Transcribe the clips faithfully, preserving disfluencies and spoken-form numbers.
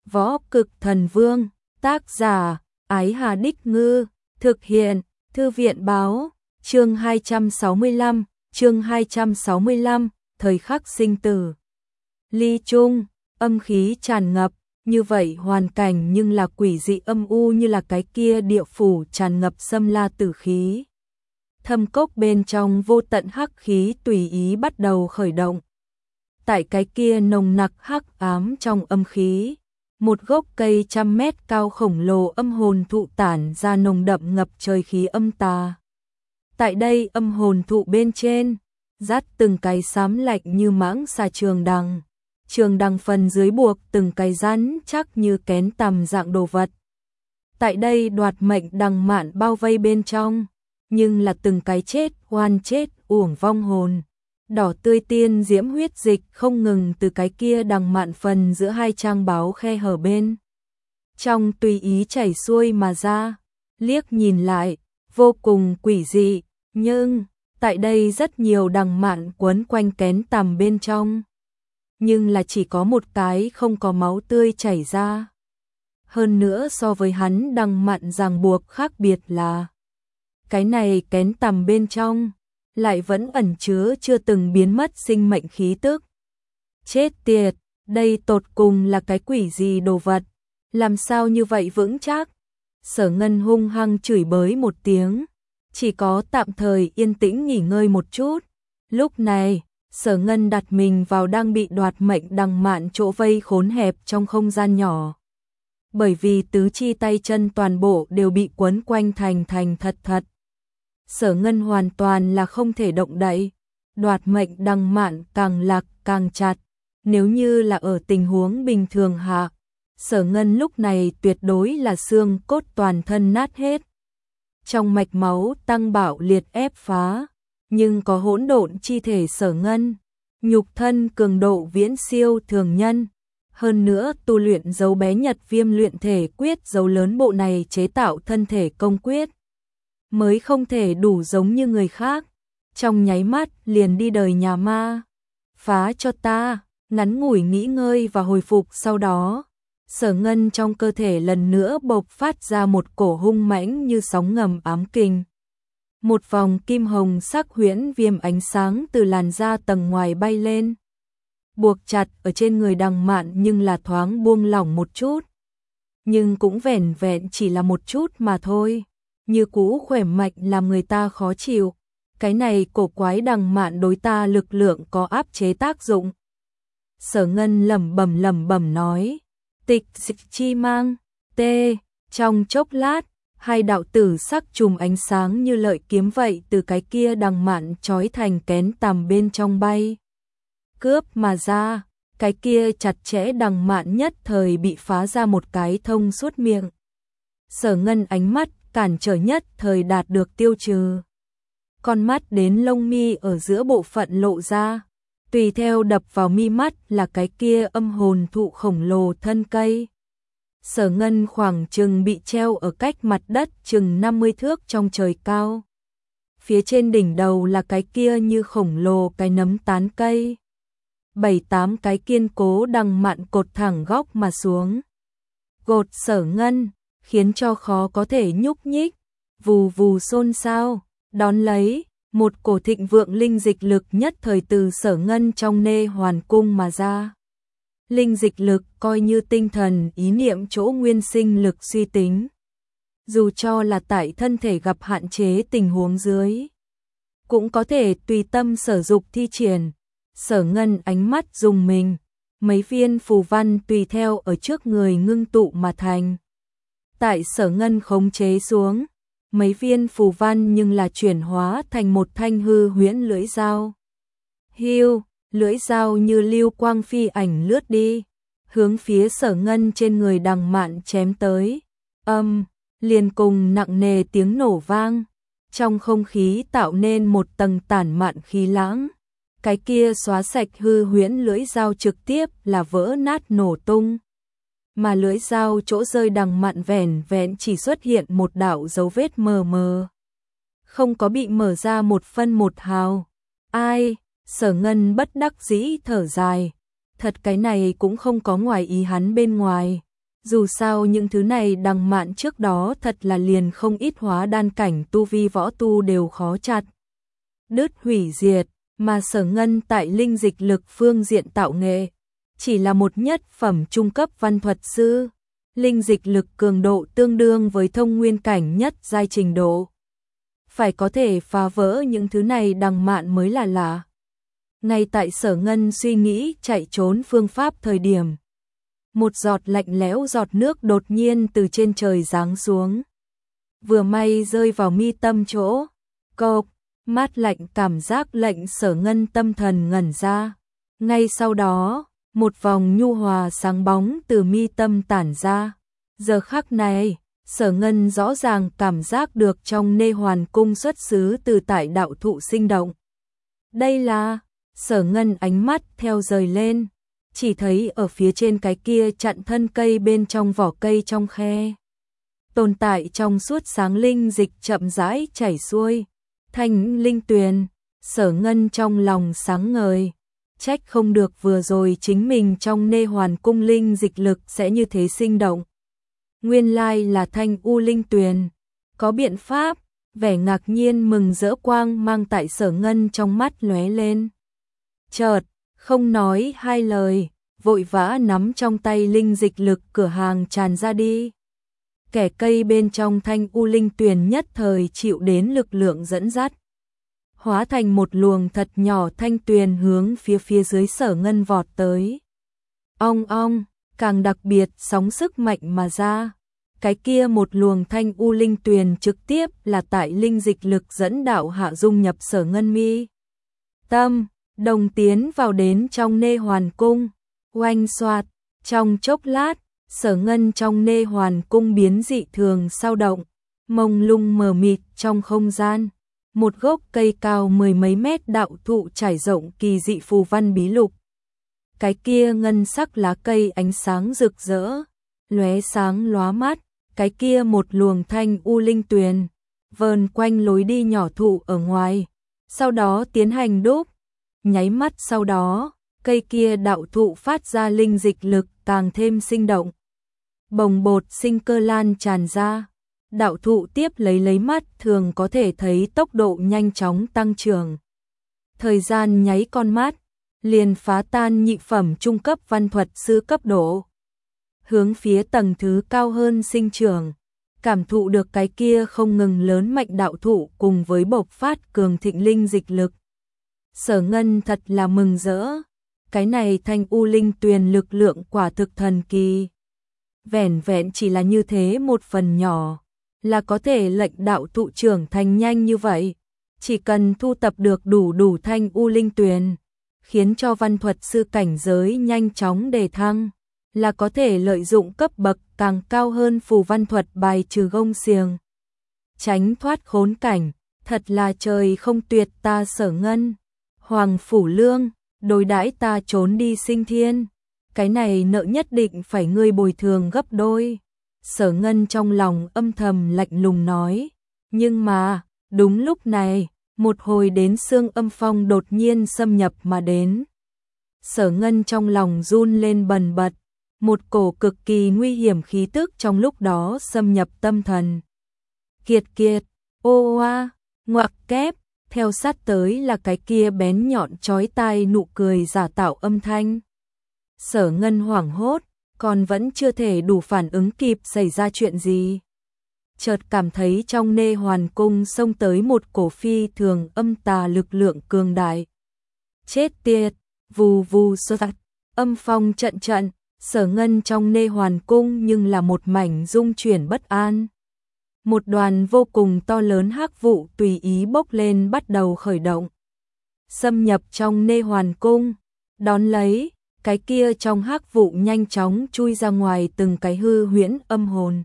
Võ Cực Thần Vương, tác giả, Ái Hà Đích Ngư, thực hiện, Thư viện báo, chương hai trăm sáu mươi lăm, chương hai trăm sáu mươi lăm, thời khắc sinh tử. Ly Trung, âm khí tràn ngập, như vậy hoàn cảnh nhưng là quỷ dị âm u như là cái kia địa phủ tràn ngập xâm la tử khí. Thâm cốc bên trong vô tận hắc khí tùy ý bắt đầu khởi động. Tại cái kia nồng nặc hắc ám trong âm khí, một gốc cây trăm mét cao khổng lồ âm hồn thụ tản ra nồng đậm ngập trời khí âm tà. Tại đây âm hồn thụ bên trên, dắt từng cái xám lạnh như mãng xà trường đằng. Trường đằng phần dưới buộc từng cái rắn chắc như kén tằm dạng đồ vật. Tại đây đoạt mệnh đằng mạn bao vây bên trong, nhưng là từng cái chết oan chết uổng vong hồn. Đỏ tươi tiên diễm huyết dịch không ngừng từ cái kia đằng mạn phần giữa hai trang báo khe hở bên trong tùy ý chảy xuôi mà ra, liếc nhìn lại, vô cùng quỷ dị, nhưng tại đây rất nhiều đằng mạn quấn quanh kén tằm bên trong. Nhưng là chỉ có một cái không có máu tươi chảy ra. Hơn nữa so với hắn đằng mạn ràng buộc khác biệt là cái này kén tằm bên trong lại vẫn ẩn chứa chưa từng biến mất sinh mệnh khí tức. Chết tiệt, đây tột cùng là cái quỷ gì đồ vật, làm sao như vậy vững chắc? Sở Ngân hung hăng chửi bới một tiếng, chỉ có tạm thời yên tĩnh nghỉ ngơi một chút. Lúc này, Sở Ngân đặt mình vào đang bị đoạt mệnh đằng mạn chỗ vây khốn hẹp trong không gian nhỏ. Bởi vì tứ chi tay chân toàn bộ đều bị quấn quanh thành thành thật thật. Sở Ngân hoàn toàn là không thể động đậy, đoạt mệnh đằng mạn càng lạc càng chặt. Nếu như là ở tình huống bình thường hạ, Sở Ngân lúc này tuyệt đối là xương cốt toàn thân nát hết. Trong mạch máu tăng bạo liệt ép phá, nhưng có hỗn độn chi thể Sở Ngân, nhục thân cường độ viễn siêu thường nhân. Hơn nữa tu luyện dấu bé nhật viêm luyện thể quyết dấu lớn bộ này chế tạo thân thể công quyết, mới không thể đủ giống như người khác, trong nháy mắt liền đi đời nhà ma. Phá cho ta, ngắn ngủi nghỉ ngơi và hồi phục sau đó, Sở Ngân trong cơ thể lần nữa bộc phát ra một cổ hung mãnh như sóng ngầm ám kình. Một vòng kim hồng sắc huyễn viêm ánh sáng từ làn da tầng ngoài bay lên, buộc chặt ở trên người đằng mạn nhưng là thoáng buông lỏng một chút. Nhưng cũng vẻn vẹn chỉ là một chút mà thôi, như cũ khỏe mạnh làm người ta khó chịu. Cái này cổ quái đằng mạn đối ta lực lượng có áp chế tác dụng. Sở Ngân lẩm bẩm lẩm bẩm nói, tịch dịch chi mang, tê, trong chốc lát, hai đạo tử sắc chùm ánh sáng như lợi kiếm vậy từ cái kia đằng mạn trói thành kén tằm bên trong bay. Cướp mà ra, cái kia chặt chẽ đằng mạn nhất thời bị phá ra một cái thông suốt miệng. Sở Ngân ánh mắt cản trở nhất thời đạt được tiêu trừ. Con mắt đến lông mi ở giữa bộ phận lộ ra, tùy theo đập vào mi mắt là cái kia âm hồn thụ khổng lồ thân cây. Sở Ngân khoảng chừng bị treo ở cách mặt đất chừng năm mươi thước trong trời cao. Phía trên đỉnh đầu là cái kia như khổng lồ cái nấm tán cây. Bảy tám cái kiên cố đằng mạn cột thẳng góc mà xuống. Gột Sở Ngân, khiến cho khó có thể nhúc nhích, vù vù xôn xao, đón lấy, một cổ thịnh vượng linh dịch lực nhất thời từ Sở Ngân trong nê hoàn cung mà ra. Linh dịch lực coi như tinh thần ý niệm chỗ nguyên sinh lực suy tính. Dù cho là tại thân thể gặp hạn chế tình huống dưới, cũng có thể tùy tâm sở dục thi triển. Sở Ngân ánh mắt dùng mình, mấy viên phù văn tùy theo ở trước người ngưng tụ mà thành. Tại Sở Ngân khống chế xuống, mấy viên phù văn nhưng là chuyển hóa thành một thanh hư huyễn lưỡi dao. Hiu, lưỡi dao như lưu quang phi ảnh lướt đi, hướng phía Sở Ngân trên người đằng mạn chém tới. Âm, liền cùng nặng nề tiếng nổ vang, trong không khí tạo nên một tầng tản mạn khí lãng. Cái kia xóa sạch hư huyễn lưỡi dao trực tiếp là vỡ nát nổ tung. Mà lưỡi dao chỗ rơi đằng mạn vẻn vẹn chỉ xuất hiện một đạo dấu vết mờ mờ, không có bị mở ra một phân một hào. Ai? Sở Ngân bất đắc dĩ thở dài, thật cái này cũng không có ngoài ý hắn bên ngoài, Dù sao những thứ này Đằng Mạn trước đó thật là liền không ít hóa đan cảnh tu vi võ tu đều khó chặt đứt hủy diệt, mà Sở Ngân tại linh dịch lực phương diện tạo nghệ, chỉ là một nhất phẩm trung cấp văn thuật sư, linh dịch lực cường độ tương đương với thông nguyên cảnh nhất giai trình độ. Phải có thể phá vỡ những thứ này Đằng Mạn mới là lạ. Ngay tại Sở Ngân suy nghĩ chạy trốn phương pháp thời điểm, một giọt lạnh lẽo giọt nước đột nhiên từ trên trời giáng xuống. Vừa may rơi vào mi tâm chỗ, cộp, mát lạnh cảm giác lệnh Sở Ngân tâm thần ngẩn ra. Ngay sau đó, một vòng nhu hòa sáng bóng từ mi tâm tản ra. Giờ khắc này, Sở Ngân rõ ràng cảm giác được trong nê hoàn cung xuất xứ từ tại đạo thụ sinh động. Đây là, Sở Ngân ánh mắt theo rời lên, chỉ thấy ở phía trên cái kia chặn thân cây bên trong vỏ cây trong khe. Tồn tại trong suốt sáng linh dịch chậm rãi chảy xuôi, thanh linh tuyền, Sở Ngân trong lòng sáng ngời. Trách không được vừa rồi chính mình trong nê hoàn cung linh dịch lực sẽ như thế sinh động. Nguyên lai là thanh u linh tuyền, có biện pháp, vẻ ngạc nhiên mừng rỡ quang mang tại Sở Ngân trong mắt lóe lên. Chợt, không nói hai lời, vội vã nắm trong tay linh dịch lực cửa hàng tràn ra đi. Kẻ cây bên trong thanh u linh tuyền nhất thời chịu đến lực lượng dẫn dắt, hóa thành một luồng thật nhỏ thanh tuyền hướng phía phía dưới Sở Ngân vọt tới. Ong ong, càng đặc biệt sóng sức mạnh mà ra. Cái kia một luồng thanh u linh tuyền trực tiếp là tại linh dịch lực dẫn đạo hạ dung nhập Sở Ngân mi tâm, đồng tiến vào đến trong nê hoàn cung. Oanh xoạt, trong chốc lát, Sở Ngân trong nê hoàn cung biến dị thường sao động, mông lung mờ mịt trong không gian. Một gốc cây cao mười mấy mét đạo thụ trải rộng kỳ dị phù văn bí lục. Cái kia ngân sắc lá cây ánh sáng rực rỡ, lóe sáng lóa mắt, cái kia một luồng thanh u linh tuyền, vờn quanh lối đi nhỏ thụ ở ngoài, sau đó tiến hành đúc. Nháy mắt sau đó, cây kia đạo thụ phát ra linh dịch lực càng thêm sinh động. Bồng bột sinh cơ lan tràn ra. Đạo thụ tiếp lấy lấy mắt thường có thể thấy tốc độ nhanh chóng tăng trưởng. Thời gian nháy con mắt, liền phá tan nhị phẩm trung cấp văn thuật sư cấp độ. Hướng phía tầng thứ cao hơn sinh trưởng, cảm thụ được cái kia không ngừng lớn mạnh đạo thụ cùng với bộc phát cường thịnh linh dịch lực. Sở Ngân thật là mừng rỡ, cái này thanh u linh tuyền lực lượng quả thực thần kỳ. Vẻn vẹn chỉ là như thế một phần nhỏ, là có thể lệnh đạo thụ trưởng thành nhanh như vậy. Chỉ cần thu tập được đủ đủ thanh u linh tuyền, khiến cho văn thuật sư cảnh giới nhanh chóng đề thăng, là có thể lợi dụng cấp bậc càng cao hơn phù văn thuật bài trừ gông xiềng, tránh thoát khốn cảnh. Thật là trời không tuyệt ta Sở Ngân. Hoàng Phủ Lương, đối đãi ta trốn đi sinh thiên, cái này nợ nhất định phải ngươi bồi thường gấp đôi. Sở Ngân trong lòng âm thầm lạnh lùng nói. Nhưng mà, đúng lúc này, một hồi đến xương âm phong đột nhiên xâm nhập mà đến. Sở Ngân trong lòng run lên bần bật, một cổ cực kỳ nguy hiểm khí tức trong lúc đó xâm nhập tâm thần. Kiệt kiệt, ô oa, ngoặc kép, theo sát tới là cái kia bén nhọn chói tai nụ cười giả tạo âm thanh. Sở Ngân hoảng hốt, còn vẫn chưa thể đủ phản ứng kịp xảy ra chuyện gì. Chợt cảm thấy trong nê hoàn cung xông tới một cổ phi thường âm tà lực lượng cường đại. Chết tiệt, vù vù sơ tạc, âm phong trận trận, Sở Ngân trong nê hoàn cung nhưng là một mảnh rung chuyển bất an. Một đoàn vô cùng to lớn hắc vụ tùy ý bốc lên bắt đầu khởi động, xâm nhập trong nê hoàn cung. Đón lấy, cái kia trong hắc vụ nhanh chóng chui ra ngoài từng cái hư huyễn âm hồn.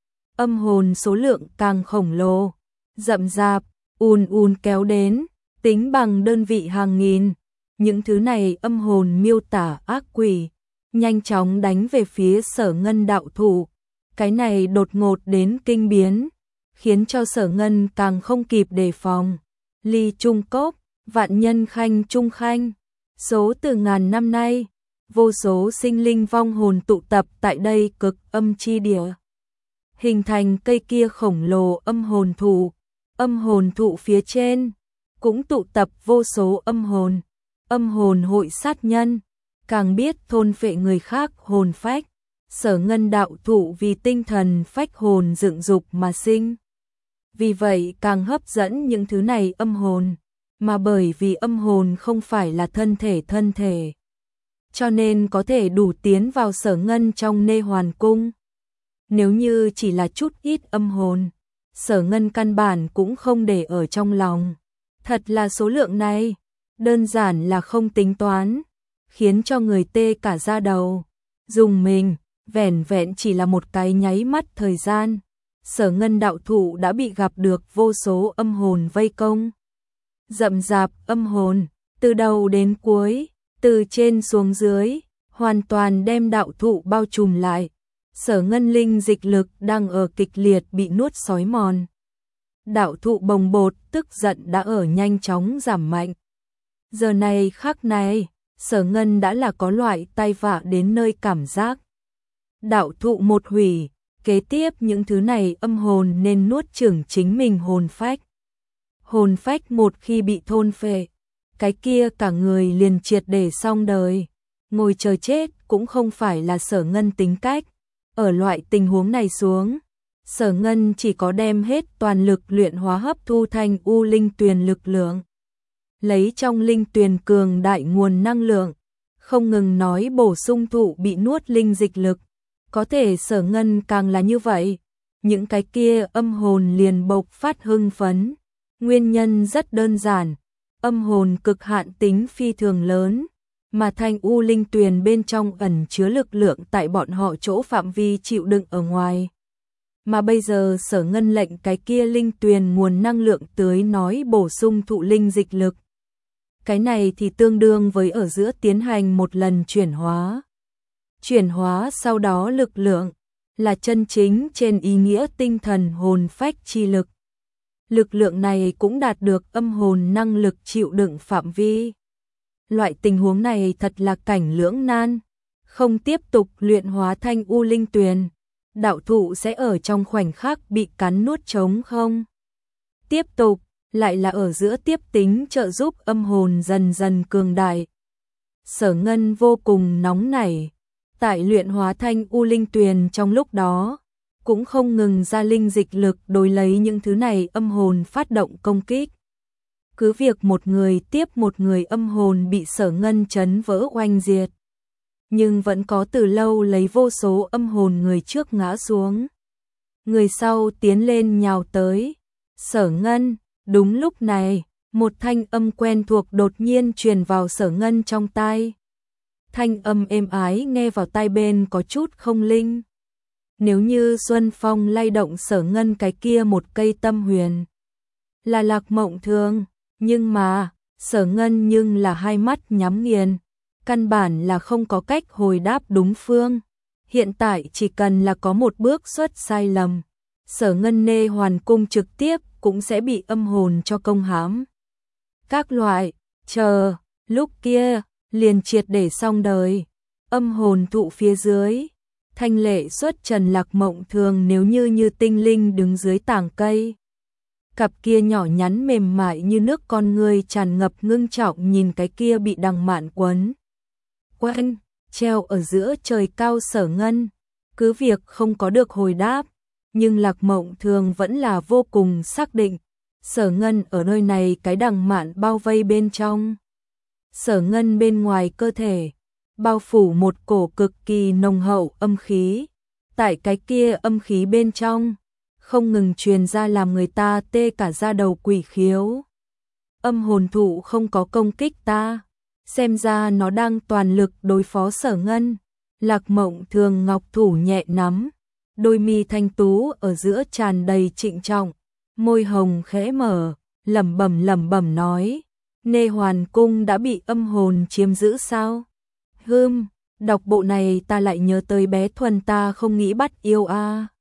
Âm hồn số lượng càng khổng lồ, rậm rạp, ùn ùn kéo đến, tính bằng đơn vị hàng nghìn. Những thứ này âm hồn miêu tả ác quỷ, nhanh chóng đánh về phía Sở Ngân đạo thủ. Cái này đột ngột đến kinh biến, khiến cho Sở Ngân càng không kịp đề phòng. Ly Trung Cốc, vạn nhân khanh Trung Khanh, số từ ngàn năm nay, vô số sinh linh vong hồn tụ tập tại đây cực âm chi địa. Hình thành cây kia khổng lồ âm hồn thụ, âm hồn thụ phía trên, cũng tụ tập vô số âm hồn, âm hồn hội sát nhân, càng biết thôn phệ người khác hồn phách. Sở Ngân đạo thụ vì tinh thần phách hồn dựng dục mà sinh. Vì vậy càng hấp dẫn những thứ này âm hồn, mà bởi vì âm hồn không phải là thân thể thân thể, cho nên có thể đủ tiến vào Sở Ngân trong Nê Hoàn Cung. Nếu như chỉ là chút ít âm hồn, Sở Ngân căn bản cũng không để ở trong lòng. Thật là số lượng này, đơn giản là không tính toán, khiến cho người tê cả da đầu. Dùng mình, vẻn vẹn chỉ là một cái nháy mắt thời gian, Sở Ngân đạo thụ đã bị gặp được vô số âm hồn vây công. Rậm rạp âm hồn, từ đầu đến cuối, từ trên xuống dưới, hoàn toàn đem đạo thụ bao trùm lại. Sở Ngân linh dịch lực đang ở kịch liệt bị nuốt sói mòn. Đạo thụ bồng bột tức giận đã ở nhanh chóng giảm mạnh. Giờ này khắc này, Sở Ngân đã là có loại tai vạ đến nơi cảm giác. Đạo thụ một hủy, kế tiếp những thứ này âm hồn nên nuốt chửng chính mình hồn phách. Hồn phách một khi bị thôn phệ, cái kia cả người liền triệt để xong đời. Ngồi chờ chết cũng không phải là Sở Ngân tính cách. Ở loại tình huống này xuống, Sở Ngân chỉ có đem hết toàn lực luyện hóa hấp thu thành u linh tuyền lực lượng. Lấy trong linh tuyền cường đại nguồn năng lượng, không ngừng nói bổ sung thụ bị nuốt linh dịch lực. Có thể Sở Ngân càng là như vậy, những cái kia âm hồn liền bộc phát hưng phấn. Nguyên nhân rất đơn giản, âm hồn cực hạn tính phi thường lớn, mà thanh u linh tuyền bên trong ẩn chứa lực lượng tại bọn họ chỗ phạm vi chịu đựng ở ngoài. Mà bây giờ Sở Ngân lệnh cái kia linh tuyền nguồn năng lượng tưới nói bổ sung thụ linh dịch lực. Cái này thì tương đương với ở giữa tiến hành một lần chuyển hóa. Chuyển hóa sau đó lực lượng là chân chính trên ý nghĩa tinh thần hồn phách chi lực. Lực lượng này cũng đạt được âm hồn năng lực chịu đựng phạm vi. Loại tình huống này thật là cảnh lưỡng nan, không tiếp tục luyện hóa thanh u linh tuyền, đạo thụ sẽ ở trong khoảnh khắc bị cắn nuốt trống không. Tiếp tục, lại là ở giữa tiếp tính trợ giúp âm hồn dần dần cường đại. Sở Ngân vô cùng nóng nảy, tại luyện hóa thanh u linh tuyền trong lúc đó, cũng không ngừng ra linh dịch lực đối lấy những thứ này âm hồn phát động công kích. Cứ việc một người tiếp một người âm hồn bị Sở Ngân chấn vỡ oanh diệt, nhưng vẫn có từ lâu lấy vô số âm hồn người trước ngã xuống. Người sau tiến lên nhào tới. Sở Ngân, đúng lúc này, một thanh âm quen thuộc đột nhiên truyền vào Sở Ngân trong tai. Thanh âm êm ái nghe vào tai bên có chút không linh. Nếu như Xuân Phong lay động Sở Ngân cái kia một cây tâm huyền, là Lạc Mộng Thường, nhưng mà, Sở Ngân nhưng là hai mắt nhắm nghiền, căn bản là không có cách hồi đáp đúng phương. Hiện tại chỉ cần là có một bước xuất sai lầm, Sở Ngân Nê Hoàn Cung trực tiếp cũng sẽ bị âm hồn cho công hãm. Các loại, chờ, lúc kia, liền triệt để xong đời. Âm hồn thụ phía dưới, thanh lệ xuất trần Lạc Mộng Thường nếu như như tinh linh đứng dưới tảng cây. Cặp kia nhỏ nhắn mềm mại như nước con người tràn ngập ngưng trọng nhìn cái kia bị đằng mạn quấn quanh, treo ở giữa trời cao Sở Ngân. Cứ việc không có được hồi đáp, nhưng Lạc Mộng Thường vẫn là vô cùng xác định. Sở Ngân ở nơi này cái đằng mạn bao vây bên trong. Sở Ngân bên ngoài cơ thể, bao phủ một cổ cực kỳ nồng hậu âm khí. Tại cái kia âm khí bên trong, không ngừng truyền ra làm người ta tê cả da đầu quỷ khiếu. Âm hồn thụ không có công kích ta, xem ra nó đang toàn lực đối phó Sở Ngân. Lạc Mộng Thường ngọc thủ nhẹ nắm, đôi mi thanh tú ở giữa tràn đầy trịnh trọng, môi hồng khẽ mở, lẩm bẩm lẩm bẩm nói: Nê Hoàn Cung đã bị âm hồn chiếm giữ sao? Hừm, đọc bộ này ta lại nhớ tới bé Thuần ta không nghĩ bắt yêu a. À.